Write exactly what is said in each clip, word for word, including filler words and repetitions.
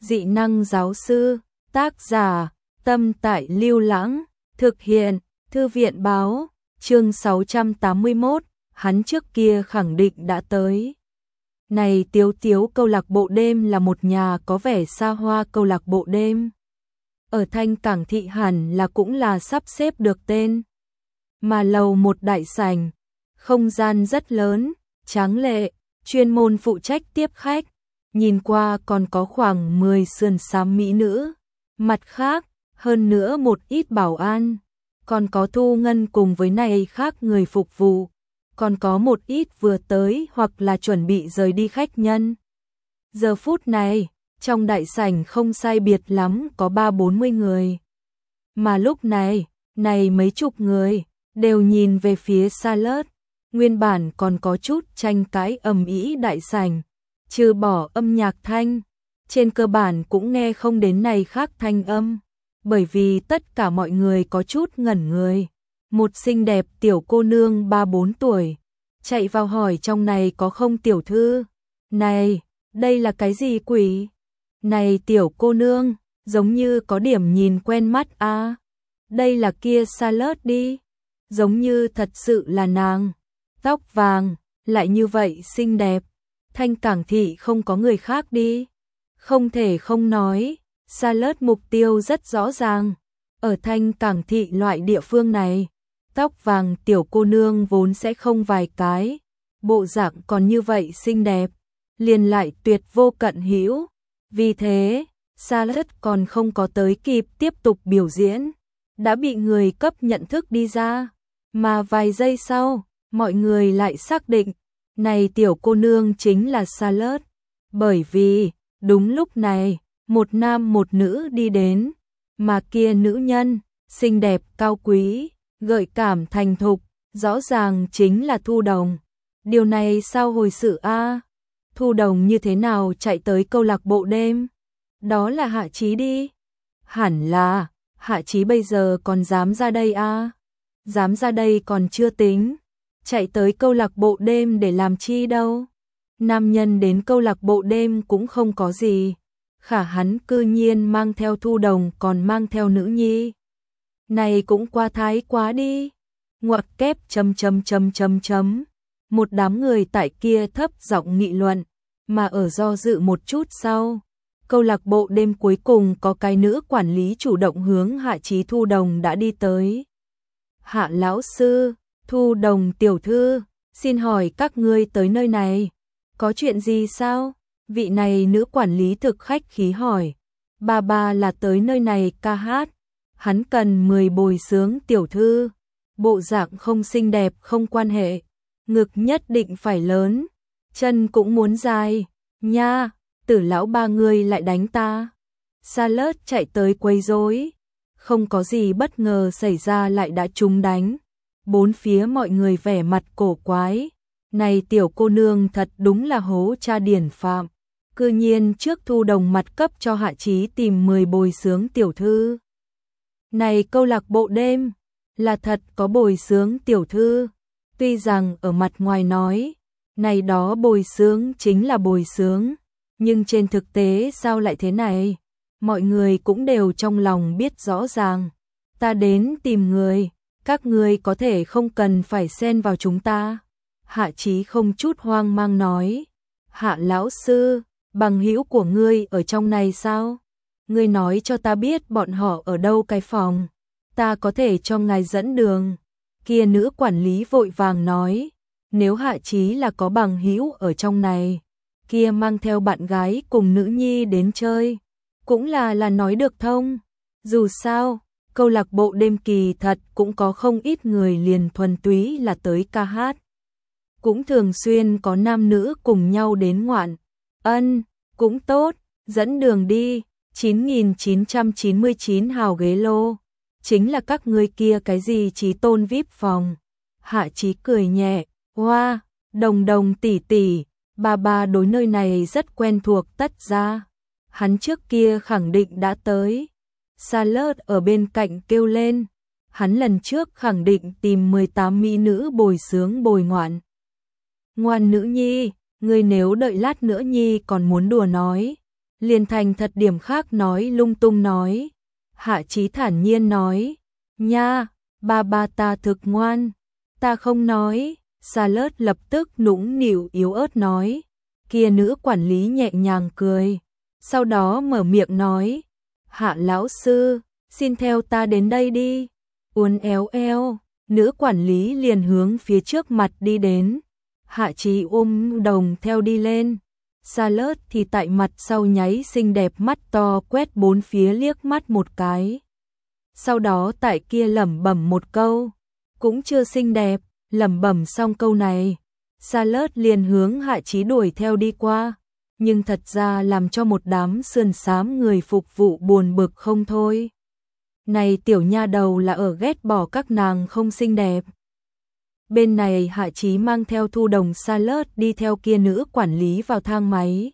Dị năng giáo sư, tác giả, Tâm Tại Lưu Lãng, thực hiện, Thư viện báo, chương sáu trăm tám mươi mốt, hắn trước kia khẳng định đã tới. Này Tiếu Tiếu câu lạc bộ đêm là một nhà có vẻ xa hoa câu lạc bộ đêm. Ở Thanh Cảng Thị hẳn là cũng là sắp xếp được tên. Mà lầu một đại sảnh, không gian rất lớn, tráng lệ, chuyên môn phụ trách tiếp khách. Nhìn qua còn có khoảng mười sườn xám mỹ nữ. Mặt khác, hơn nữa một ít bảo an. Còn có thu ngân cùng với này khác người phục vụ. Còn có một ít vừa tới hoặc là chuẩn bị rời đi khách nhân. Giờ phút này, trong đại sảnh không sai biệt lắm có ba bốn mươi người. Mà lúc này, này mấy chục người, đều nhìn về phía Charlotte. Nguyên bản còn có chút tranh cãi ầm ĩ đại sảnh. Trừ bỏ âm nhạc thanh, trên cơ bản cũng nghe không đến này khác thanh âm. Bởi vì tất cả mọi người có chút ngẩn người. Một xinh đẹp tiểu cô nương ba bốn tuổi, chạy vào hỏi trong này có không tiểu thư. Này, đây là cái gì quỷ? Này tiểu cô nương, giống như có điểm nhìn quen mắt a. À, đây là kia Charlotte đi. Giống như thật sự là nàng. Tóc vàng, lại như vậy xinh đẹp. Thanh Cảng Thị không có người khác đi. Không thể không nói, Charlotte mục tiêu rất rõ ràng. Ở Thanh Cảng Thị loại địa phương này, tóc vàng tiểu cô nương vốn sẽ không vài cái. Bộ dạng còn như vậy xinh đẹp, liền lại tuyệt vô cận hữu. Vì thế, Charlotte còn không có tới kịp tiếp tục biểu diễn, đã bị người cấp nhận thức đi ra. Mà vài giây sau, mọi người lại xác định, này tiểu cô nương chính là Charlotte. Bởi vì, đúng lúc này, một nam một nữ đi đến, mà kia nữ nhân, xinh đẹp cao quý, gợi cảm thành thục, rõ ràng chính là Thu Đồng. Điều này sao hồi sự a? À? Thu Đồng như thế nào chạy tới câu lạc bộ đêm? Đó là Hạ Chí đi. Hẳn là, Hạ Chí bây giờ còn dám ra đây a? À? Dám ra đây còn chưa tính. Chạy tới câu lạc bộ đêm để làm chi đâu. Nam nhân đến câu lạc bộ đêm cũng không có gì. Khả hắn cư nhiên mang theo Thu Đồng còn mang theo nữ nhi. Này cũng quá thái quá đi. Ngoặc kép chấm chấm chấm chấm chấm. Một đám người tại kia thấp giọng nghị luận. Mà ở do dự một chút sau. Câu lạc bộ đêm cuối cùng có cái nữ quản lý chủ động hướng Hạ Chí Thu Đồng đã đi tới. Hạ lão sư, Thu Đồng tiểu thư, xin hỏi các ngươi tới nơi này, có chuyện gì sao? Vị này nữ quản lý thực khách khí hỏi. Bà bà là tới nơi này ca hát, hắn cần mười bồi sướng tiểu thư. Bộ dạng không xinh đẹp không quan hệ, ngực nhất định phải lớn, chân cũng muốn dài, nha, Tử lão ba người lại đánh ta. Charlotte chạy tới quấy rối, không có gì bất ngờ xảy ra lại đã trúng đánh. Bốn phía mọi người vẻ mặt cổ quái. Này tiểu cô nương thật đúng là hố cha điển phạm. Cư nhiên trước Thu Đồng mặt cấp cho Hạ Chí tìm mười bồi sướng tiểu thư. Này câu lạc bộ đêm, là thật có bồi sướng tiểu thư. Tuy rằng ở mặt ngoài nói, này đó bồi sướng chính là bồi sướng. Nhưng trên thực tế sao lại thế này? Mọi người cũng đều trong lòng biết rõ ràng. Ta đến tìm người. Các ngươi có thể không cần phải xen vào chúng ta. Hạ Chí không chút hoang mang nói. Hạ lão sư, bằng hữu của ngươi ở trong này sao? Ngươi nói cho ta biết bọn họ ở đâu cái phòng. Ta có thể cho ngài dẫn đường. Kia nữ quản lý vội vàng nói. Nếu Hạ Chí là có bằng hữu ở trong này, kia mang theo bạn gái cùng nữ nhi đến chơi, cũng là là nói được thông. Dù sao, câu lạc bộ đêm kỳ thật cũng có không ít người liền thuần túy là tới ca hát. Cũng thường xuyên có nam nữ cùng nhau đến ngoạn. Ân, cũng tốt, dẫn đường đi. chín nghìn chín trăm chín mươi chín hào ghế lô, chính là các ngươi kia cái gì Chí tôn vi ai pi phòng. Hạ Chí cười nhẹ, hoa, Đồng Đồng tỷ tỷ, bà bà đối nơi này rất quen thuộc tất ra. Hắn trước kia khẳng định đã tới. Charlotte ở bên cạnh kêu lên. Hắn lần trước khẳng định tìm mười tám mỹ nữ bồi sướng bồi ngoạn. Ngoan nữ nhi, ngươi nếu đợi lát nữa nhi còn muốn đùa nói, liền thành thật điểm khác nói lung tung nói. Hạ Chí thản nhiên nói, nha, ba ba ta thực ngoan, ta không nói. Salad lập tức nũng nịu yếu ớt nói. Kia nữ quản lý nhẹ nhàng cười, sau đó mở miệng nói, Hạ lão sư, xin theo ta đến đây đi. Uốn éo eo, nữ quản lý liền hướng phía trước mặt đi đến. Hạ Chí ôm đồng theo đi lên. Salad thì tại mặt sau nháy xinh đẹp mắt to quét bốn phía liếc mắt một cái. Sau đó tại kia lẩm bẩm một câu, cũng chưa xinh đẹp. Lẩm bẩm xong câu này, Salad liền hướng Hạ Chí đuổi theo đi qua, nhưng thật ra làm cho một đám sườn xám người phục vụ buồn bực không thôi. Này tiểu nha đầu là ở ghét bỏ các nàng không xinh đẹp. Bên này Hạ Chí mang theo Thu Đồng Salad đi theo kia nữ quản lý vào thang máy.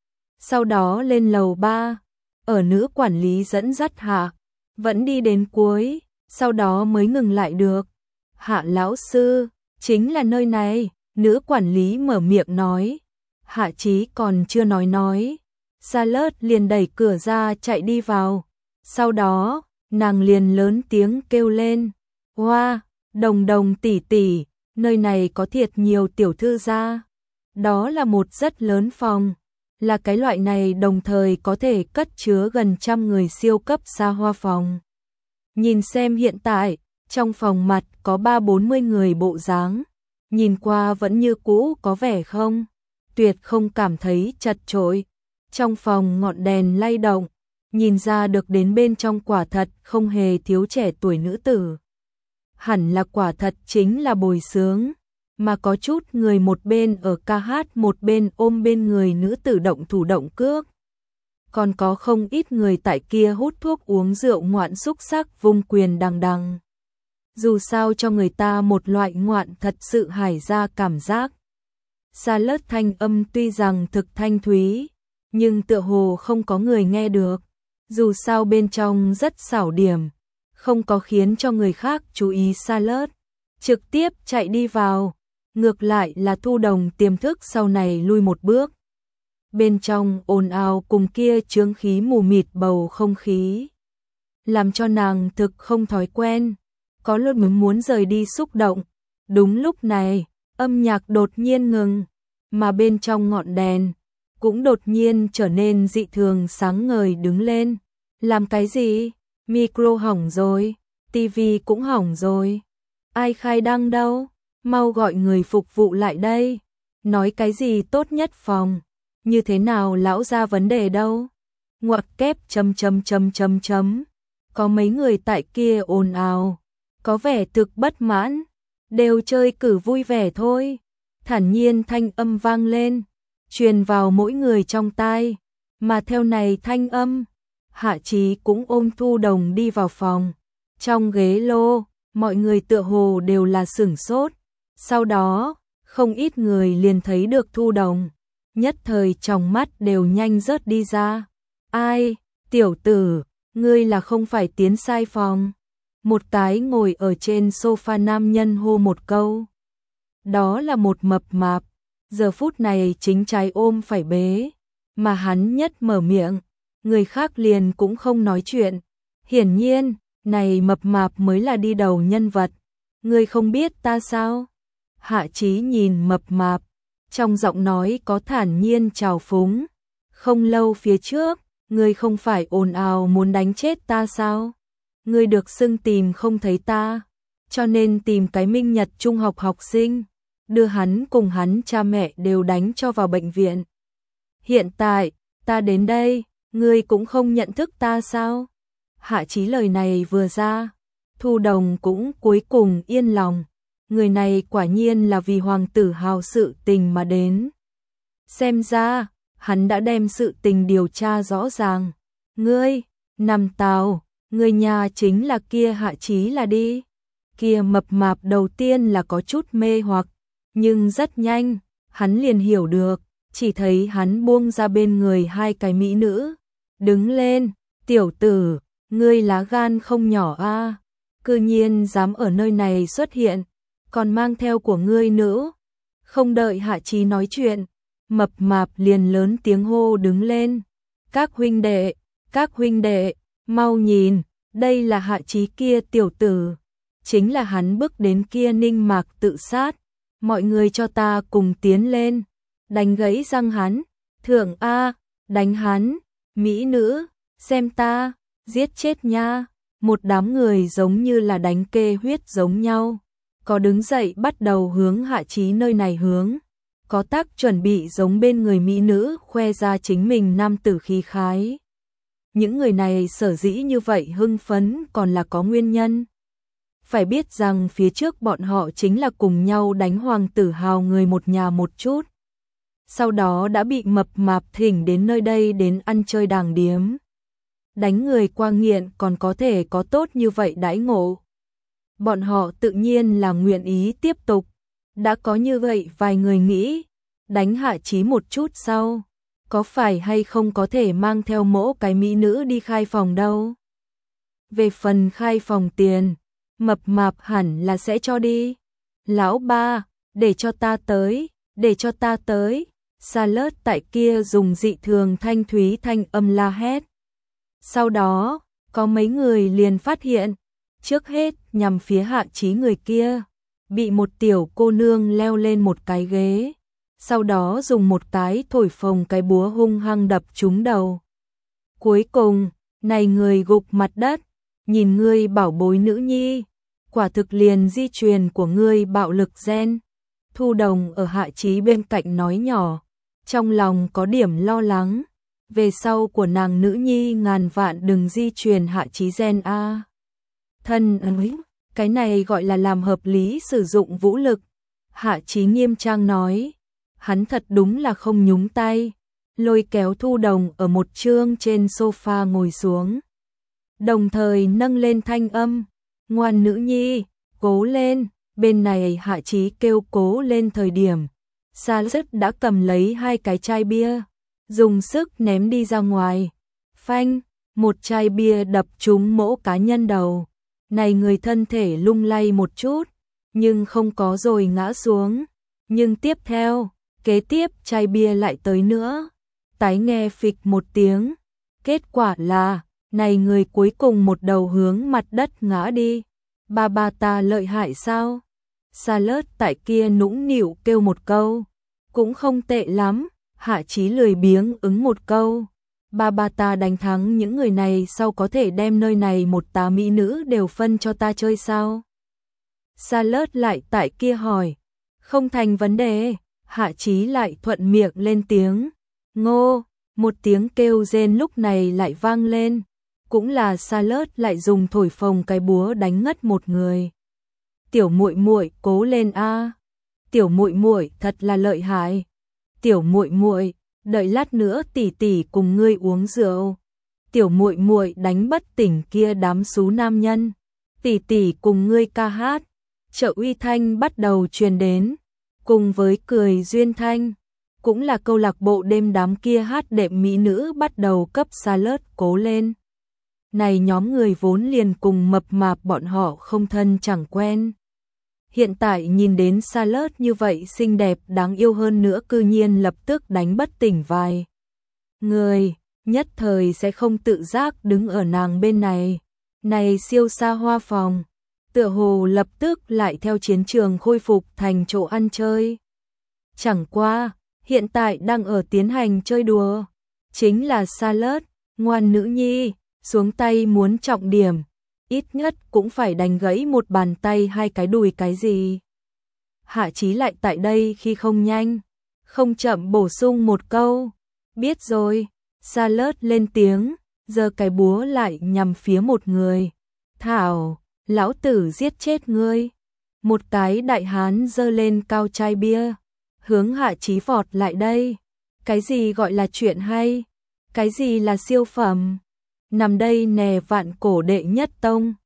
Sau đó lên lầu ba, ở nữ quản lý dẫn dắt hạ, vẫn đi đến cuối, sau đó mới ngừng lại được. Hạ lão sư, chính là nơi này, nữ quản lý mở miệng nói. Hạ Chí còn chưa nói nói, Salad liền đẩy cửa ra chạy đi vào. Sau đó, nàng liền lớn tiếng kêu lên, hoa, Đồng Đồng tỷ tỷ, nơi này có thiệt nhiều tiểu thư gia. Đó là một rất lớn phòng, là cái loại này đồng thời có thể cất chứa gần trăm người siêu cấp xa hoa phòng. Nhìn xem hiện tại, trong phòng mặt có ba bốn mươi người bộ dáng, nhìn qua vẫn như cũ có vẻ không, tuyệt không cảm thấy chật chội. Trong phòng ngọn đèn lay động, nhìn ra được đến bên trong quả thật không hề thiếu trẻ tuổi nữ tử. Hẳn là quả thật chính là bồi sướng, mà có chút người một bên ở ca hát một bên ôm bên người nữ tử động thủ động cước. Còn có không ít người tại kia hút thuốc uống rượu ngoạn xúc sắc vung quyền đằng đằng. Dù sao cho người ta một loại ngoạn thật sự hài ra cảm giác. Salad thanh âm tuy rằng thực thanh thúy, nhưng tựa hồ không có người nghe được. Dù sao bên trong rất xảo điểm, không có khiến cho người khác chú ý. Salad trực tiếp chạy đi vào, ngược lại là Thu Đồng tiềm thức sau này lui một bước. Bên trong ồn ào cùng kia chướng khí mù mịt bầu không khí, làm cho nàng thực không thói quen, có lúc muốn rời đi xúc động. Đúng lúc này, âm nhạc đột nhiên ngừng, mà bên trong ngọn đèn cũng đột nhiên trở nên dị thường sáng ngời đứng lên. Làm cái gì? Micro hỏng rồi, tivi cũng hỏng rồi. Ai khai đăng đâu? Mau gọi người phục vụ lại đây. Nói cái gì tốt nhất phòng? Như thế nào lão ra vấn đề đâu? Ngoặc kép chấm chấm chấm chấm chấm. Có mấy người tại kia ồn ào, có vẻ thực bất mãn, đều chơi cử vui vẻ thôi. Thản nhiên thanh âm vang lên, truyền vào mỗi người trong tai, mà theo này thanh âm, Hạ Chí cũng ôm Thu Đồng đi vào phòng. Trong ghế lô, mọi người tựa hồ đều là sửng sốt. Sau đó, không ít người liền thấy được Thu Đồng, nhất thời trong mắt đều nhanh rớt đi ra. Ai, tiểu tử, ngươi là không phải tiến sai phòng? Một cái ngồi ở trên sofa nam nhân hô một câu. Đó là một mập mạp, giờ phút này chính trái ôm phải bế, mà hắn nhất mở miệng, người khác liền cũng không nói chuyện. Hiển nhiên, này mập mạp mới là đi đầu nhân vật. Ngươi không biết ta sao? Hạ Chí nhìn mập mạp, trong giọng nói có thản nhiên trào phúng. Không lâu phía trước, ngươi không phải ồn ào muốn đánh chết ta sao? Ngươi được xưng tìm không thấy ta, cho nên tìm cái Minh Nhật trung học học sinh, đưa hắn cùng hắn cha mẹ đều đánh cho vào bệnh viện. Hiện tại, ta đến đây, ngươi cũng không nhận thức ta sao? Hạ Chí lời này vừa ra, Thu Đồng cũng cuối cùng yên lòng. Người này quả nhiên là vì hoàng tử hào sự tình mà đến. Xem ra, hắn đã đem sự tình điều tra rõ ràng. Ngươi, Nam Tào, người nhà chính là kia Hạ Chí là đi. Kia mập mạp đầu tiên là có chút mê hoặc, nhưng rất nhanh, hắn liền hiểu được, chỉ thấy hắn buông ra bên người hai cái mỹ nữ. Đứng lên, tiểu tử, ngươi lá gan không nhỏ a, à, cư nhiên dám ở nơi này xuất hiện, còn mang theo của ngươi nữa. Không đợi Hạ Chí nói chuyện, mập mạp liền lớn tiếng hô đứng lên. Các huynh đệ, các huynh đệ, mau nhìn, đây là Hạ Chí kia tiểu tử, chính là hắn bước đến kia Ninh Mạc tự sát, mọi người cho ta cùng tiến lên, đánh gãy răng hắn, thượng a, đánh hắn, mỹ nữ, xem ta, giết chết nha, một đám người giống như là đánh kê huyết giống nhau, có đứng dậy bắt đầu hướng Hạ Chí nơi này hướng, có tác chuẩn bị giống bên người mỹ nữ khoe ra chính mình nam tử khí khái. Những người này sở dĩ như vậy hưng phấn còn là có nguyên nhân. Phải biết rằng phía trước bọn họ chính là cùng nhau đánh hoàng tử hào người một nhà một chút. Sau đó đã bị mập mạp thỉnh đến nơi đây đến ăn chơi đàng điếm. Đánh người qua nghiện còn có thể có tốt như vậy đãi ngộ. Bọn họ tự nhiên là nguyện ý tiếp tục. Đã có như vậy vài người nghĩ, đánh Hạ Chí một chút sau, có phải hay không có thể mang theo mỗi cái mỹ nữ đi khai phòng đâu. Về phần khai phòng tiền, mập mạp hẳn là sẽ cho đi. Lão ba, để cho ta tới, để cho ta tới. Salad tại kia dùng dị thường thanh thúy thanh âm la hét. Sau đó, có mấy người liền phát hiện, trước hết nhằm phía Hạ Chí người kia, bị một tiểu cô nương leo lên một cái ghế, sau đó dùng một cái thổi phồng cái búa hung hăng đập trúng đầu. Cuối cùng, này người gục mặt đất, nhìn ngươi bảo bối nữ nhi, quả thực liền di truyền của ngươi bạo lực gen. Thu Đồng ở Hạ Chí bên cạnh nói nhỏ, trong lòng có điểm lo lắng, về sau của nàng nữ nhi ngàn vạn đừng di truyền Hạ Chí gen a. Thân ấy, cái này gọi là làm hợp lý sử dụng vũ lực. Hạ Chí nghiêm trang nói, hắn thật đúng là không nhúng tay, lôi kéo Thu Đồng ở một chương trên sofa ngồi xuống. Đồng thời nâng lên thanh âm, ngoan nữ nhi, cố lên, bên này Hạ Chí kêu cố lên thời điểm. Salad đã cầm lấy hai cái chai bia, dùng sức ném đi ra ngoài. Phanh, một chai bia đập trúng mỗ cá nhân đầu. Này người thân thể lung lay một chút, nhưng không có rồi ngã xuống. Nhưng tiếp theo, kế tiếp chai bia lại tới nữa. Tái nghe phịch một tiếng. Kết quả là, này người cuối cùng một đầu hướng mặt đất ngã đi. Ba ba ta lợi hại sao? Salad tại kia nũng nịu kêu một câu. Cũng không tệ lắm, Hạ Chí lười biếng ứng một câu. Ba ba ta đánh thắng những người này sau có thể đem nơi này một tá mỹ nữ đều phân cho ta chơi sao? Salad lại tại kia hỏi. Không thành vấn đề, Hạ Chí lại thuận miệng lên tiếng. Ngô, một tiếng kêu rên lúc này lại vang lên. Cũng là Salad lại dùng thổi phồng cái búa đánh ngất một người. Tiểu muội muội cố lên a. Tiểu muội muội thật là lợi hại. Tiểu muội muội, đợi lát nữa tỷ tỷ cùng ngươi uống rượu. Tiểu muội muội đánh bất tỉnh kia đám xú nam nhân. Tỷ tỷ cùng ngươi ca hát. Trợ uy thanh bắt đầu truyền đến, cùng với cười duyên thanh, cũng là câu lạc bộ đêm đám kia hát đệm mỹ nữ bắt đầu cấp Salad cố lên. Này nhóm người vốn liền cùng mập mạp bọn họ không thân chẳng quen. Hiện tại nhìn đến Salad như vậy xinh đẹp đáng yêu hơn nữa cư nhiên lập tức đánh bất tỉnh vài người, nhất thời sẽ không tự giác đứng ở nàng bên này. Này siêu xa hoa phòng, tựa hồ lập tức lại theo chiến trường khôi phục thành chỗ ăn chơi. Chẳng qua, hiện tại đang ở tiến hành chơi đùa, chính là Salad, ngoan nữ nhi, xuống tay muốn trọng điểm. Ít nhất cũng phải đánh gãy một bàn tay hai cái đùi cái gì. Hạ Chí lại tại đây khi không nhanh, không chậm bổ sung một câu. Biết rồi, Salad lên tiếng, giơ cái búa lại nhằm phía một người. Thảo, lão tử giết chết ngươi. Một cái đại hán giơ lên cao chai bia, hướng Hạ Chí vọt lại đây. Cái gì gọi là chuyện hay? Cái gì là siêu phẩm? Nằm đây nè vạn cổ đệ nhất tông,